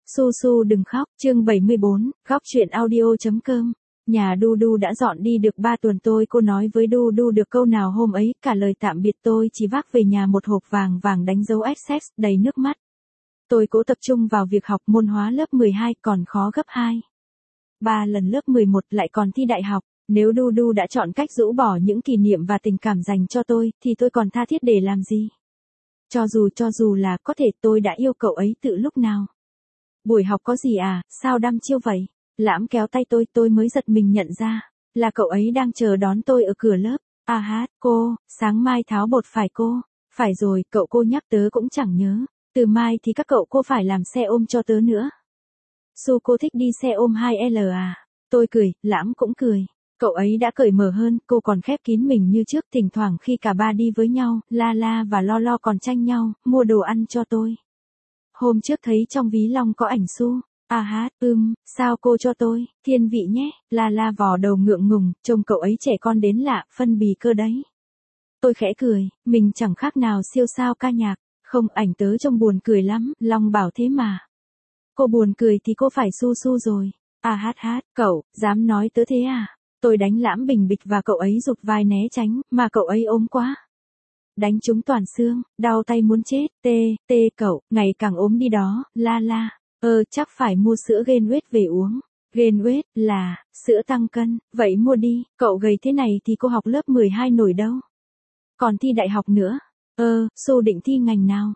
Su Su đừng khóc, chương 74, góc truyện audio.com. Nhà Du Du đã dọn đi được 3 tuần cô nói với Du Du được câu nào hôm ấy, cả lời tạm biệt tôi chỉ vác về nhà một hộp vàng vàng đánh dấu XX, đầy nước mắt. Tôi cố tập trung vào việc học môn hóa lớp 12 còn khó gấp 2. 3 lần lớp 11 lại còn thi đại học, nếu Du Du đã chọn cách rũ bỏ những kỷ niệm và tình cảm dành cho tôi, thì tôi còn tha thiết để làm gì? Cho dù là có thể tôi đã yêu cậu ấy từ lúc nào. Buổi học có gì à, sao đăm chiêu vậy? Lãm kéo tay tôi mới giật mình nhận ra, là cậu ấy đang chờ đón tôi ở cửa lớp. À hát, cô, sáng mai tháo bột phải cô? Phải rồi, cô nhắc tớ cũng chẳng nhớ. Từ mai thì các cô phải làm xe ôm cho tớ nữa. Su cô thích đi xe ôm 2L à? Tôi cười, Lãm cũng cười. Cậu ấy đã cởi mở hơn, cô còn khép kín mình như trước, thỉnh thoảng khi cả ba đi với nhau, La và Lo còn tranh nhau, mua đồ ăn cho tôi. Hôm trước thấy trong ví Long có ảnh Su. À hát, sao cô cho tôi, thiên vị nhé, La vò đầu ngượng ngùng, trông cậu ấy trẻ con đến lạ, phân bì cơ đấy. Tôi khẽ cười, mình chẳng khác nào siêu sao ca nhạc, không ảnh tớ trông buồn cười lắm, Long bảo thế mà. Cô buồn cười thì cô phải Su rồi. À hát, cậu, dám nói tớ thế à? Tôi đánh Lãm bình bịch và cậu ấy rụt vai né tránh, mà cậu ấy ốm quá. Đánh trúng toàn xương, đau tay muốn chết, cậu, ngày càng ốm đi đó, La. Chắc phải mua sữa Gainweight về uống. Gainweight là, sữa tăng cân, vậy mua đi, cậu gầy thế này thì cô học lớp 12 nổi đâu. Còn thi đại học nữa. Su định thi ngành nào?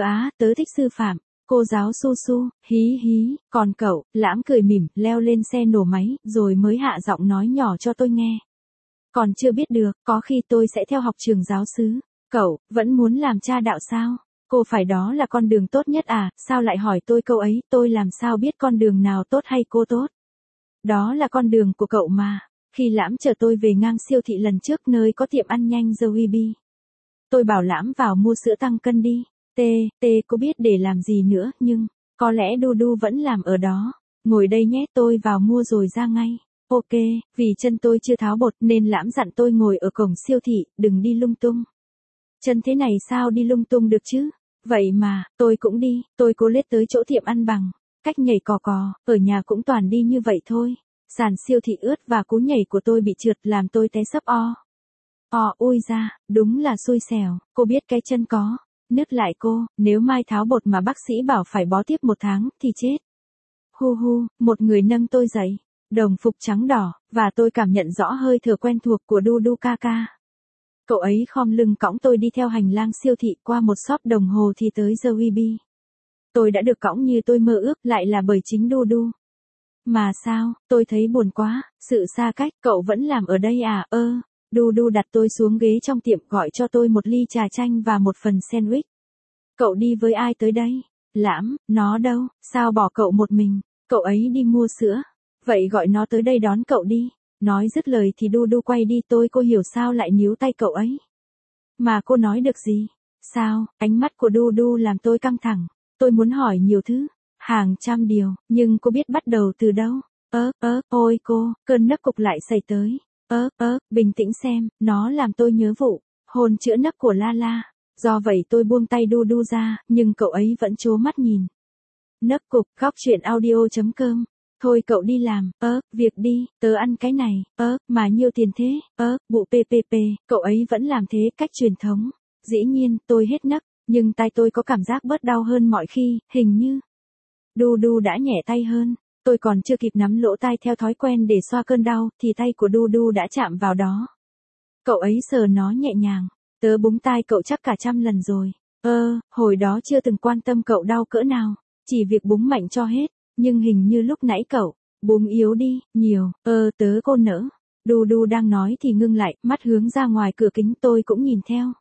Tớ thích sư phạm. Cô giáo Su, hí, còn cậu? Lãm cười mỉm, leo lên xe nổ máy, rồi mới hạ giọng nói nhỏ cho tôi nghe. Còn chưa biết được, có khi tôi sẽ theo học trường giáo xứ. Cậu, vẫn muốn làm cha đạo sao? Cô phải đó là con đường tốt nhất à, sao lại hỏi tôi câu ấy, tôi làm sao biết con đường nào tốt hay cô tốt? Đó là con đường của cậu mà. Khi Lãm chở tôi về ngang siêu thị lần trước nơi có tiệm ăn nhanh Jollibee. Tôi bảo Lãm vào mua sữa tăng cân đi. Cô biết để làm gì nữa, nhưng, có lẽ Du vẫn làm ở đó. Ngồi đây nhé, tôi vào mua rồi ra ngay. Ok, vì chân tôi chưa tháo bột nên Lãm dặn tôi ngồi ở cổng siêu thị, đừng đi lung tung. Chân thế này sao đi lung tung được chứ? Vậy mà, tôi cũng đi, tôi cố lết tới chỗ tiệm ăn bằng, cách nhảy cò, ở nhà cũng toàn đi như vậy thôi. Sàn siêu thị ướt và cú nhảy của tôi bị trượt làm tôi té sấp ôi ra, đúng là xui xẻo, cô biết cái chân có nứt lại cô, nếu mai tháo bột mà bác sĩ bảo phải bó tiếp 1 tháng thì chết. Hu, một người nâng tôi dậy, đồng phục trắng đỏ, và tôi cảm nhận rõ hơi thở quen thuộc của Du ca. Cậu ấy khom lưng cõng tôi đi theo hành lang siêu thị qua một shop đồng hồ thì tới Jollibee. Tôi đã được cõng như tôi mơ ước, lại là bởi chính Du. Mà sao, tôi thấy buồn quá, sự xa cách, cậu vẫn làm ở đây à? Du đặt tôi xuống ghế trong tiệm, gọi cho tôi một ly trà chanh và một phần sandwich. Cậu đi với ai tới đây? Lãm, nó đâu, sao bỏ cậu một mình? Cậu ấy đi mua sữa. Vậy gọi nó tới đây đón cậu đi. Nói dứt lời thì Du quay đi, cô hiểu sao lại níu tay cậu ấy. Mà cô nói được gì? Sao, ánh mắt của Du làm tôi căng thẳng. Tôi muốn hỏi nhiều thứ, hàng trăm điều, nhưng cô biết bắt đầu từ đâu? Ôi cô, cơn nấc cục lại xảy tới. Bình tĩnh xem, nó làm tôi nhớ vụ hôn chữa nấc của La. Do vậy tôi buông tay Du ra, nhưng cậu ấy vẫn trố mắt nhìn. Nấc cục, góc truyện audio.com. Thôi cậu đi làm, việc đi, tớ ăn cái này, mà nhiêu tiền thế, bụ PPP, cậu ấy vẫn làm thế cách truyền thống. Dĩ nhiên, tôi hết nấc, nhưng tay tôi có cảm giác bớt đau hơn mọi khi, hình như. Du đã nhẹ tay hơn, tôi còn chưa kịp nắm lỗ tai theo thói quen để xoa cơn đau, thì tay của Du đã chạm vào đó. Cậu ấy sờ nó nhẹ nhàng, tớ búng tai cậu chắc cả 100 lần rồi. Hồi đó chưa từng quan tâm cậu đau cỡ nào, chỉ việc búng mạnh cho hết. Nhưng hình như lúc nãy cậu búng yếu đi, nhiều, tớ cô nỡ. Du đang nói thì ngưng lại, mắt hướng ra ngoài cửa kính, tôi cũng nhìn theo.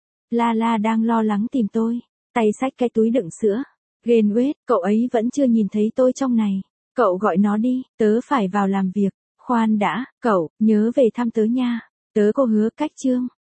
La đang lo lắng tìm tôi, tay xách cái túi đựng sữa. Gainweight, cậu ấy vẫn chưa nhìn thấy tôi trong này. Cậu gọi nó đi, tớ phải vào làm việc. Khoan đã, cậu, nhớ về thăm tớ nha. Tớ cô hứa cách chương.